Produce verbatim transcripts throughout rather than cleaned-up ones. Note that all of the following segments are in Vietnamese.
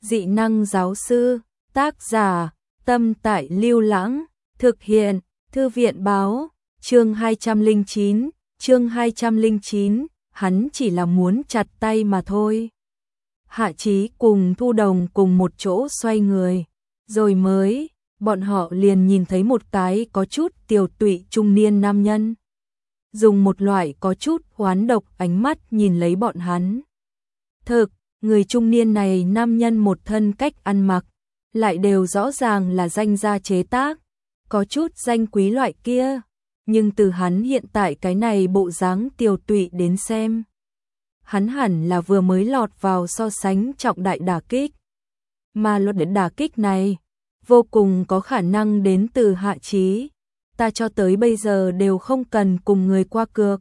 Dị năng giáo sư, tác giả, Tâm Tại Lưu Lãng, thực hiện, Thư viện báo, chương hai trăm lẻ chín, chương hai trăm lẻ chín, hắn chỉ là muốn chặt tay mà thôi. Hạ Chí cùng Thu Đồng cùng một chỗ xoay người, rồi mới, bọn họ liền nhìn thấy một cái có chút tiều tụy trung niên nam nhân. Dùng một loại có chút oán độc ánh mắt nhìn lấy bọn hắn. Thực, người trung niên này nam nhân một thân cách ăn mặc, lại đều rõ ràng là danh gia chế tác, có chút danh quý loại kia, nhưng từ hắn hiện tại cái này bộ dáng tiều tụy đến xem, hắn hẳn là vừa mới lọt vào so sánh trọng đại đả kích. Mà luật đến đả kích này, vô cùng có khả năng đến từ Hạ Chí. Ta cho tới bây giờ đều không cần cùng người qua cược.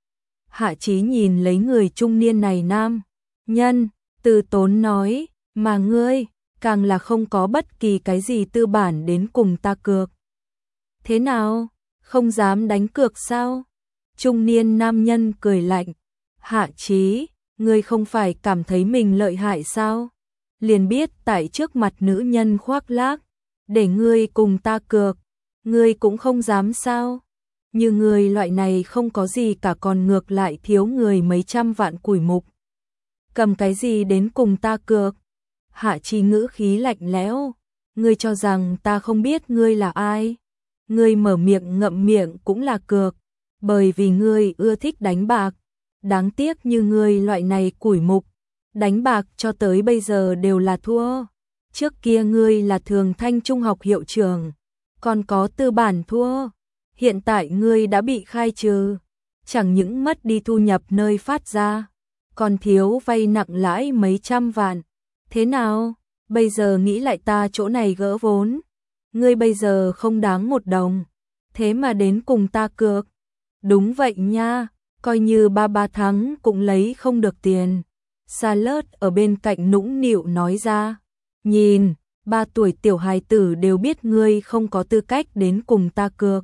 Hạ Chí nhìn lấy người trung niên này nam nhân, từ tốn nói, mà ngươi, càng là không có bất kỳ cái gì tư bản đến cùng ta cược. Thế nào, không dám đánh cược sao? Trung niên nam nhân cười lạnh, Hạ Chí, ngươi không phải cảm thấy mình lợi hại sao? Liền biết tại trước mặt nữ nhân khoác lác, để ngươi cùng ta cược, ngươi cũng không dám sao? Như ngươi loại này không có gì cả còn ngược lại thiếu người mấy trăm vạn củi mục. Cầm cái gì đến cùng ta cược? Hạ Chí ngữ khí lạnh lẽo, ngươi cho rằng ta không biết ngươi là ai? Ngươi mở miệng ngậm miệng cũng là cược, bởi vì ngươi ưa thích đánh bạc. Đáng tiếc như ngươi loại này củi mục, đánh bạc cho tới bây giờ đều là thua. Trước kia ngươi là Thường Thanh Trung học hiệu trưởng, còn có tư bản thua. Hiện tại ngươi đã bị khai trừ, chẳng những mất đi thu nhập nơi phát ra, còn thiếu vay nặng lãi mấy trăm vạn. Thế nào, bây giờ nghĩ lại ta chỗ này gỡ vốn, ngươi bây giờ không đáng một đồng, thế mà đến cùng ta cược. Đúng vậy nha, coi như ba ba thắng cũng lấy không được tiền. Salad ở bên cạnh nũng nịu nói ra, nhìn, ba tuổi tiểu hài tử đều biết ngươi không có tư cách đến cùng ta cược.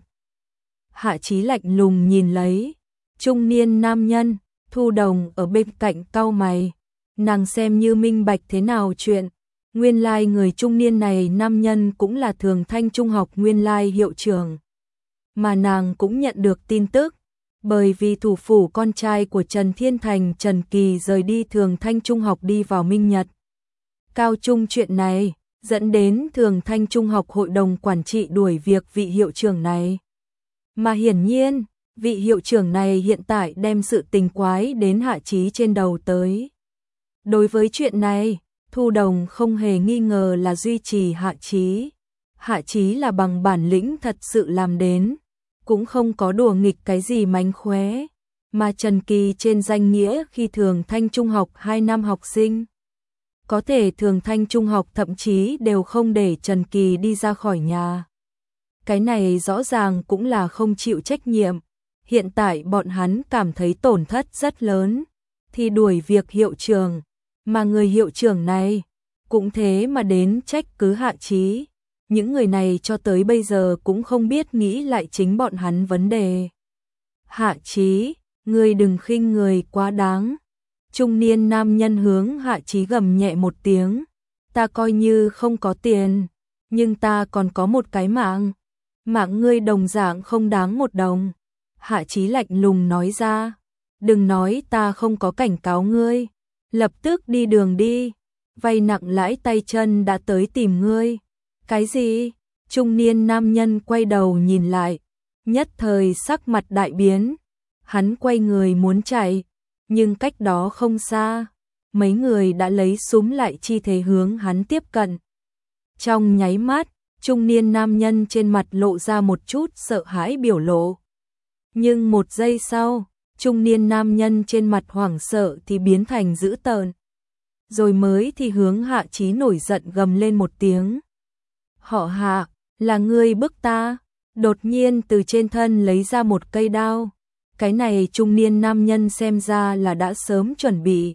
Hạ Chí lạnh lùng nhìn lấy, trung niên nam nhân, Thu Đồng ở bên cạnh cau mày, nàng xem như minh bạch thế nào chuyện, nguyên lai like người trung niên này nam nhân cũng là Thường Thanh Trung học nguyên lai like hiệu trưởng. Mà nàng cũng nhận được tin tức, bởi vì thủ phủ con trai của Trần Thiên Thành Trần Kỳ rời đi Thường Thanh Trung học đi vào Minh Nhật Cao Trung chuyện này, dẫn đến Thường Thanh Trung học hội đồng quản trị đuổi việc vị hiệu trưởng này. Mà hiển nhiên, vị hiệu trưởng này hiện tại đem sự tình quái đến Hạ Chí trên đầu tới. Đối với chuyện này, Thu Đồng không hề nghi ngờ là duy trì Hạ Chí. Hạ Chí là bằng bản lĩnh thật sự làm đến, cũng không có đùa nghịch cái gì mánh khóe, mà Trần Kỳ trên danh nghĩa khi Thường Thanh Trung học hai năm học sinh. Có thể Thường Thanh Trung học thậm chí đều không để Trần Kỳ đi ra khỏi nhà. Cái này rõ ràng cũng là không chịu trách nhiệm. Hiện tại bọn hắn cảm thấy tổn thất rất lớn, thì đuổi việc hiệu trưởng, mà người hiệu trưởng này cũng thế mà đến trách cứ Hạ Chí. Những người này cho tới bây giờ cũng không biết nghĩ lại chính bọn hắn vấn đề. Hạ Chí, ngươi đừng khinh người quá đáng. Trung niên nam nhân hướng Hạ Chí gầm nhẹ một tiếng. Ta coi như không có tiền, nhưng ta còn có một cái mạng. Mạng ngươi đồng dạng không đáng một đồng. Hạ Chí lạnh lùng nói ra. Đừng nói ta không có cảnh cáo ngươi. Lập tức đi đường đi. Vay nặng lãi tay chân đã tới tìm ngươi. Cái gì? Trung niên nam nhân quay đầu nhìn lại, nhất thời sắc mặt đại biến. Hắn quay người muốn chạy, nhưng cách đó không xa, mấy người đã lấy súng lại chi thế hướng hắn tiếp cận. Trong nháy mắt, trung niên nam nhân trên mặt lộ ra một chút sợ hãi biểu lộ. Nhưng một giây sau, trung niên nam nhân trên mặt hoảng sợ thì biến thành dữ tợn. Rồi mới thì hướng Hạ Chí nổi giận gầm lên một tiếng. Họ Hạ, là ngươi bức ta. Đột nhiên từ trên thân lấy ra một cây đao. Cái này trung niên nam nhân xem ra là đã sớm chuẩn bị.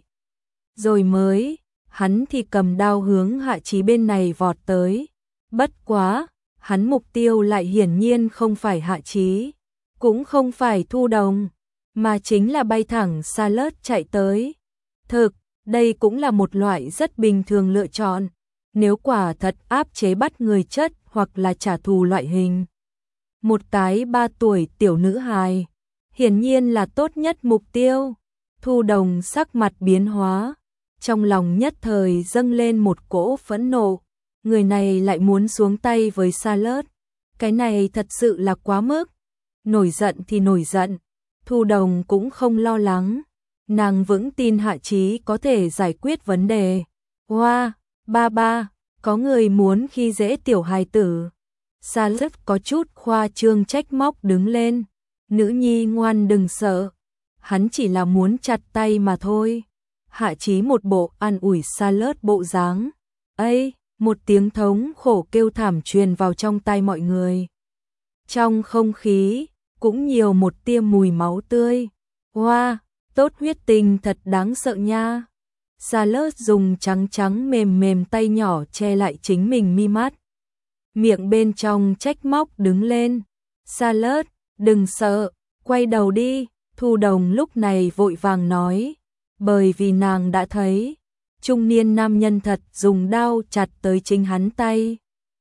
Rồi mới, hắn thì cầm đao hướng Hạ Chí bên này vọt tới. Bất quá, hắn mục tiêu lại hiển nhiên không phải Hạ Chí, cũng không phải Thu Đồng, mà chính là bay thẳng Salad chạy tới. Thực, Đây cũng là một loại rất bình thường lựa chọn. Nếu quả thật áp chế bắt người chất hoặc là trả thù loại hình. Một cái ba tuổi tiểu nữ hài, hiển nhiên là tốt nhất mục tiêu. Thu Đồng sắc mặt biến hóa, trong lòng nhất thời dâng lên một cỗ phẫn nộ. Người này lại muốn xuống tay với Charlotte. Cái này thật sự là quá mức. Nổi giận thì nổi giận, Thu Đồng cũng không lo lắng. Nàng vững tin Hạ Chí có thể giải quyết vấn đề. Hoa, wow, ba ba, có người muốn khi dễ tiểu hài tử. Charlotte có chút khoa trương trách móc đứng lên. Nữ nhi ngoan đừng sợ. Hắn chỉ là muốn chặt tay mà thôi. Hạ Chí một bộ an ủi Charlotte bộ dáng. Ây, một tiếng thống khổ kêu thảm truyền vào trong tai mọi người. Trong không khí, cũng nhiều một tia mùi máu tươi. Hoa, wow, tốt huyết tình thật đáng sợ nha. Charlotte dùng trắng trắng mềm mềm tay nhỏ che lại chính mình mi mắt. Miệng bên trong trách móc đứng lên. Charlotte, đừng sợ, quay đầu đi. Thu Đồng lúc này vội vàng nói. Bởi vì nàng đã thấy trung niên nam nhân thật dùng đao chặt tới chính hắn tay.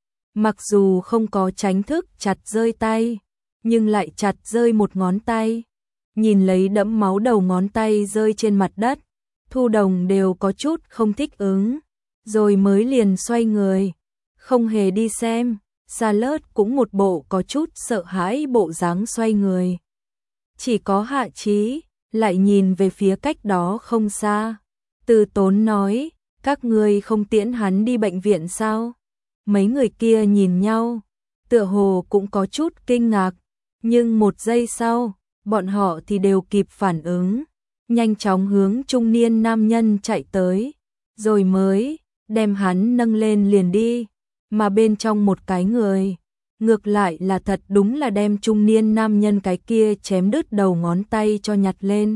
Mặc dù không có tránh thức chặt rơi tay, nhưng lại chặt rơi một ngón tay. Nhìn lấy đẫm máu đầu ngón tay rơi trên mặt đất, Thu Đồng đều có chút không thích ứng, rồi mới liền xoay người, không hề đi xem. Charlotte cũng một bộ có chút sợ hãi bộ dáng xoay người. Chỉ có Hạ Chí lại nhìn về phía cách đó không xa. Từ Tốn nói, các ngươi không tiễn hắn đi bệnh viện sao? Mấy người kia nhìn nhau, tựa hồ cũng có chút kinh ngạc, nhưng một giây sau, bọn họ thì đều kịp phản ứng, nhanh chóng hướng trung niên nam nhân chạy tới, rồi mới đem hắn nâng lên liền đi, mà bên trong một cái người, ngược lại là thật đúng là đem trung niên nam nhân cái kia chém đứt đầu ngón tay cho nhặt lên.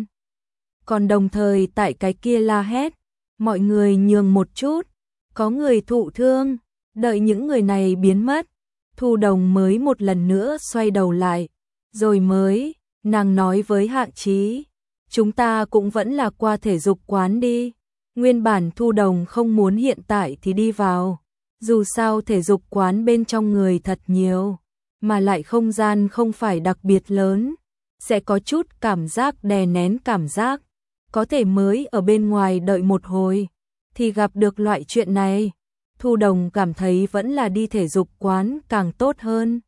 Còn đồng thời tại cái kia la hét, mọi người nhường một chút, có người thụ thương. Đợi những người này biến mất, Thu Đồng mới một lần nữa xoay đầu lại, rồi mới, nàng nói với Hạ Chí, chúng ta cũng vẫn là qua thể dục quán đi. Nguyên bản Thu Đồng không muốn hiện tại thì đi vào, dù sao thể dục quán bên trong người thật nhiều, mà lại không gian không phải đặc biệt lớn, sẽ có chút cảm giác đè nén cảm giác, có thể mới ở bên ngoài đợi một hồi, thì gặp được loại chuyện này. Thu Đồng cảm thấy vẫn là đi thể dục quán càng tốt hơn.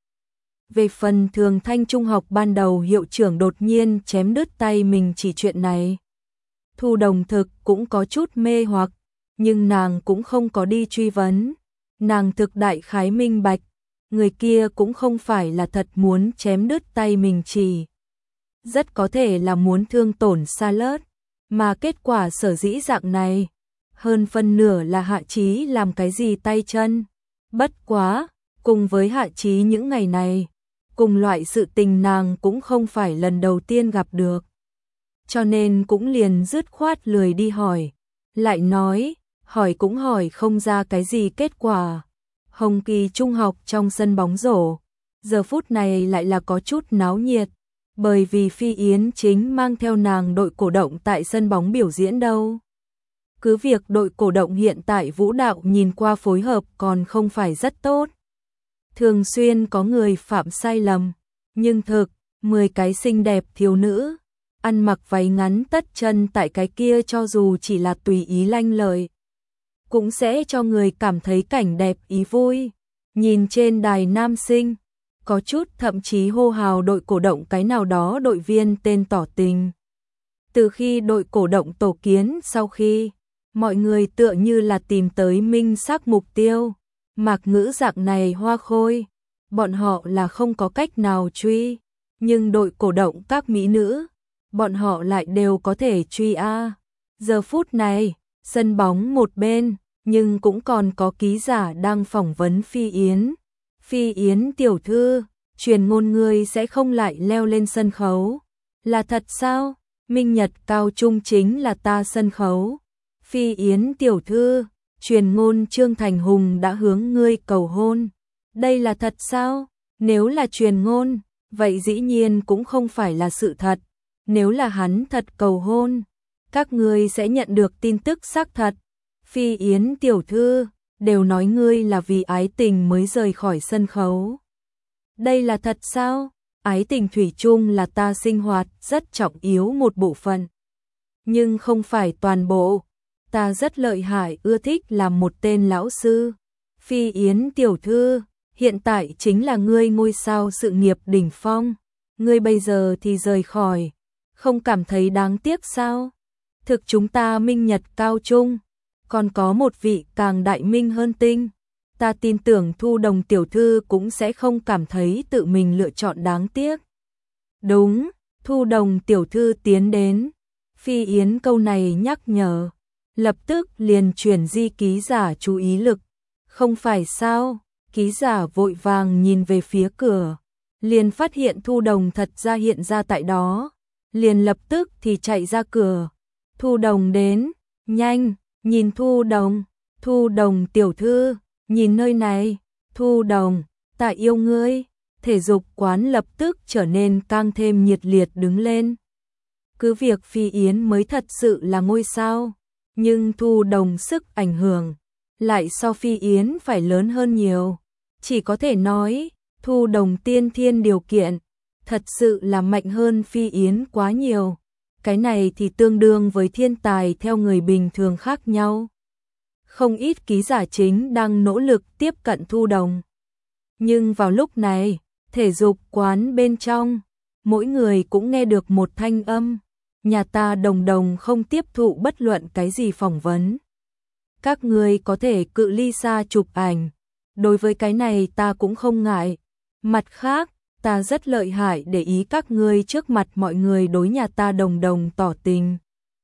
Về phần Thường Thanh trung học ban đầu hiệu trưởng đột nhiên chém đứt tay mình chỉ chuyện này. Thu Đồng thực cũng có chút mê hoặc, nhưng nàng cũng không có đi truy vấn. Nàng thực đại khái minh bạch, người kia cũng không phải là thật muốn chém đứt tay mình chỉ. Rất có thể là muốn thương tổn Charlotte, mà kết quả sở dĩ dạng này. Hơn phân nửa là Hạ Chí làm cái gì tay chân. Bất quá, cùng với Hạ Chí những ngày này, cùng loại sự tình nàng cũng không phải lần đầu tiên gặp được. Cho nên cũng liền dứt khoát lười đi hỏi. Lại nói, hỏi cũng hỏi không ra cái gì kết quả. Hồng Kỳ trung học trong sân bóng rổ, giờ phút này lại là có chút náo nhiệt. Bởi vì Phi Yến chính mang theo nàng đội cổ động tại sân bóng biểu diễn đâu. Cứ việc đội cổ động hiện tại vũ đạo nhìn qua phối hợp còn không phải rất tốt. Thường xuyên có người phạm sai lầm, nhưng thực, mười cái xinh đẹp thiếu nữ, ăn mặc váy ngắn tất chân tại cái kia cho dù chỉ là tùy ý lanh lợi, cũng sẽ cho người cảm thấy cảnh đẹp ý vui. Nhìn trên đài nam sinh, có chút thậm chí hô hào đội cổ động cái nào đó đội viên tên tỏ tình. Từ khi đội cổ động tổ kiến sau khi, mọi người tựa như là tìm tới minh xác mục tiêu. Mạc Ngữ dạng này hoa khôi, bọn họ là không có cách nào truy, nhưng đội cổ động các mỹ nữ, bọn họ lại đều có thể truy a. Giờ phút này, sân bóng một bên, nhưng cũng còn có ký giả đang phỏng vấn Phi Yến. Phi Yến tiểu thư, truyền ngôn ngươi sẽ không lại leo lên sân khấu. Là thật sao? Minh Nhật cao trung chính là ta sân khấu. Phi Yến tiểu thư, truyền ngôn Trương Thành Hùng đã hướng ngươi cầu hôn. Đây là thật sao? Nếu là truyền ngôn, vậy dĩ nhiên cũng không phải là sự thật. Nếu là hắn thật cầu hôn, các ngươi sẽ nhận được tin tức xác thật. Phi Yến tiểu thư, đều nói ngươi là vì ái tình mới rời khỏi sân khấu. Đây là thật sao? Ái tình thủy chung là ta sinh hoạt rất trọng yếu một bộ phận. Nhưng không phải toàn bộ. Ta rất lợi hại, ưa thích làm một tên lão sư. Phi Yến tiểu thư, hiện tại chính là ngươi ngôi sao sự nghiệp đỉnh phong. Ngươi bây giờ thì rời khỏi, không cảm thấy đáng tiếc sao? Thực chúng ta minh nhật cao trung, còn có một vị càng đại minh hơn tinh. Ta tin tưởng Thu Đồng tiểu thư cũng sẽ không cảm thấy tự mình lựa chọn đáng tiếc. Đúng, Thu Đồng tiểu thư tiến đến. Phi Yến câu này nhắc nhở, lập tức liền chuyển di ký giả chú ý lực. Không phải sao? Ký giả vội vàng nhìn về phía cửa, liền phát hiện Thu Đồng thật ra hiện ra tại đó, liền lập tức thì chạy ra cửa. Thu Đồng đến, nhanh, nhìn Thu Đồng, Thu Đồng tiểu thư, nhìn nơi này, Thu Đồng, ta yêu ngươi. Thể dục quán lập tức trở nên càng thêm nhiệt liệt đứng lên. Cứ việc Phi Yến mới thật sự là ngôi sao, nhưng Thu Đồng sức ảnh hưởng lại so Phi Yến phải lớn hơn nhiều. Chỉ có thể nói, Thu Đồng tiên thiên điều kiện thật sự là mạnh hơn Phi Yến quá nhiều. Cái này thì tương đương với thiên tài theo người bình thường khác nhau. Không ít ký giả chính đang nỗ lực tiếp cận Thu Đồng. Nhưng vào lúc này, thể dục quán bên trong, mỗi người cũng nghe được một thanh âm. Nhà ta Đồng Đồng không tiếp thụ bất luận cái gì phỏng vấn. Các người có thể cự ly xa chụp ảnh. Đối với cái này ta cũng không ngại. Mặt khác, ta rất lợi hại để ý các ngươi trước mặt mọi người đối nhà ta Đồng Đồng tỏ tình.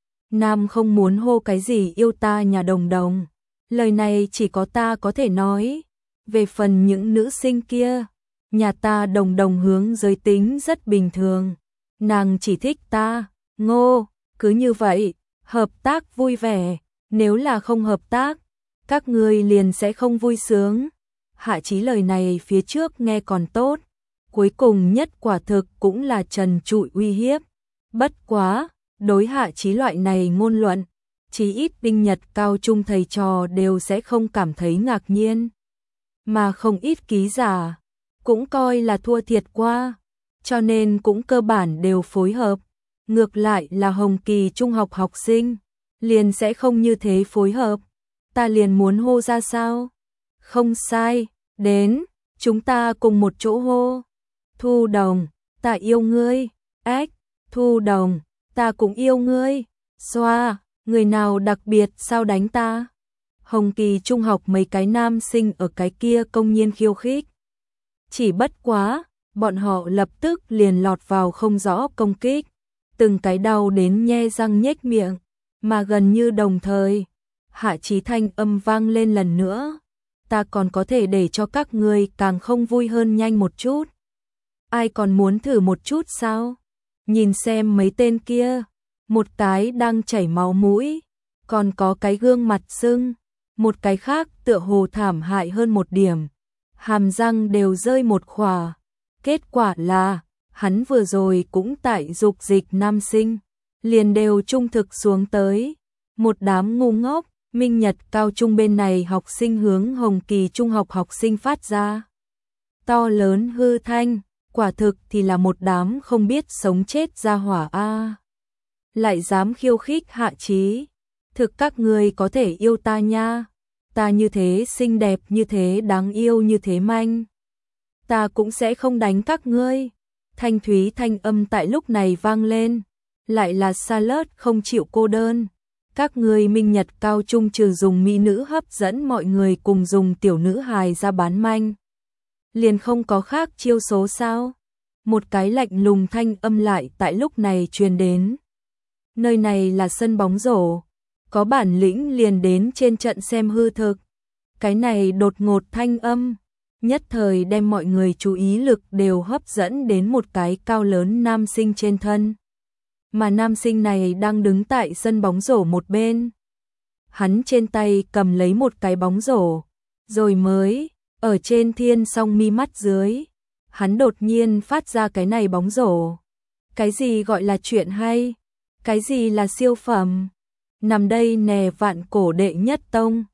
Nam không muốn hô cái gì yêu ta nhà Đồng Đồng. Lời này chỉ có ta có thể nói. Về phần những nữ sinh kia, nhà ta Đồng Đồng hướng giới tính rất bình thường. Nàng chỉ thích ta, Ngô, cứ như vậy, hợp tác vui vẻ. Nếu là không hợp tác, các ngươi liền sẽ không vui sướng. Hạ Chí lời này phía trước nghe còn tốt, cuối cùng nhất quả thực cũng là trần trụi uy hiếp. Bất quá, đối Hạ Chí loại này ngôn luận, chí ít Minh Nhật cao trung thầy trò đều sẽ không cảm thấy ngạc nhiên. Mà không ít ký giả cũng coi là thua thiệt qua, cho nên cũng cơ bản đều phối hợp. Ngược lại là Hồng Kỳ trung học học sinh, liền sẽ không như thế phối hợp. Ta liền muốn hô ra sao? Không sai, đến, chúng ta cùng một chỗ hô. Thu Đồng, ta yêu ngươi. Ách, Thu Đồng, ta cũng yêu ngươi. Xoa, người nào đặc biệt sao đánh ta? Hồng Kỳ trung học mấy cái nam sinh ở cái kia công nhiên khiêu khích. Chỉ bất quá, bọn họ lập tức liền lọt vào không rõ công kích. Từng cái đau đến nhe răng nhếch miệng, mà gần như đồng thời, Hạ Chí thanh âm vang lên lần nữa. Ta còn có thể để cho các ngươi càng không vui hơn nhanh một chút. Ai còn muốn thử một chút sao? Nhìn xem mấy tên kia, một cái đang chảy máu mũi, còn có cái gương mặt sưng, một cái khác tựa hồ thảm hại hơn một điểm, hàm răng đều rơi một khỏa. Kết quả là, hắn vừa rồi cũng tại dục dịch nam sinh, liền đều trung thực xuống tới. Một đám ngu ngốc, Minh Nhật cao trung bên này học sinh hướng Hồng Kỳ trung học học sinh phát ra to lớn hư thanh, quả thực thì là một đám không biết sống chết ra hỏa a. Lại dám khiêu khích Hạ Chí, thực các ngươi có thể yêu ta nha, ta như thế xinh đẹp, như thế đáng yêu, như thế manh, ta cũng sẽ không đánh các ngươi. Thanh thúy thanh âm tại lúc này vang lên, lại là Charlotte không chịu cô đơn. Các ngươi Minh Nhật cao trung trừ dùng mỹ nữ hấp dẫn mọi người cùng dùng tiểu nữ hài ra bán manh, liền không có khác chiêu số sao? Một cái lạnh lùng thanh âm lại tại lúc này truyền đến. Nơi này là sân bóng rổ, có bản lĩnh liền đến trên trận xem hư thực. Cái này đột ngột thanh âm, nhất thời đem mọi người chú ý lực đều hấp dẫn đến một cái cao lớn nam sinh trên thân. Mà nam sinh này đang đứng tại sân bóng rổ một bên. Hắn trên tay cầm lấy một cái bóng rổ, rồi mới, ở trên thiên song mi mắt dưới, hắn đột nhiên phát ra cái này bóng rổ. Cái gì gọi là chuyện hay? Cái gì là siêu phẩm? Nằm đây nè vạn cổ đệ nhất tông.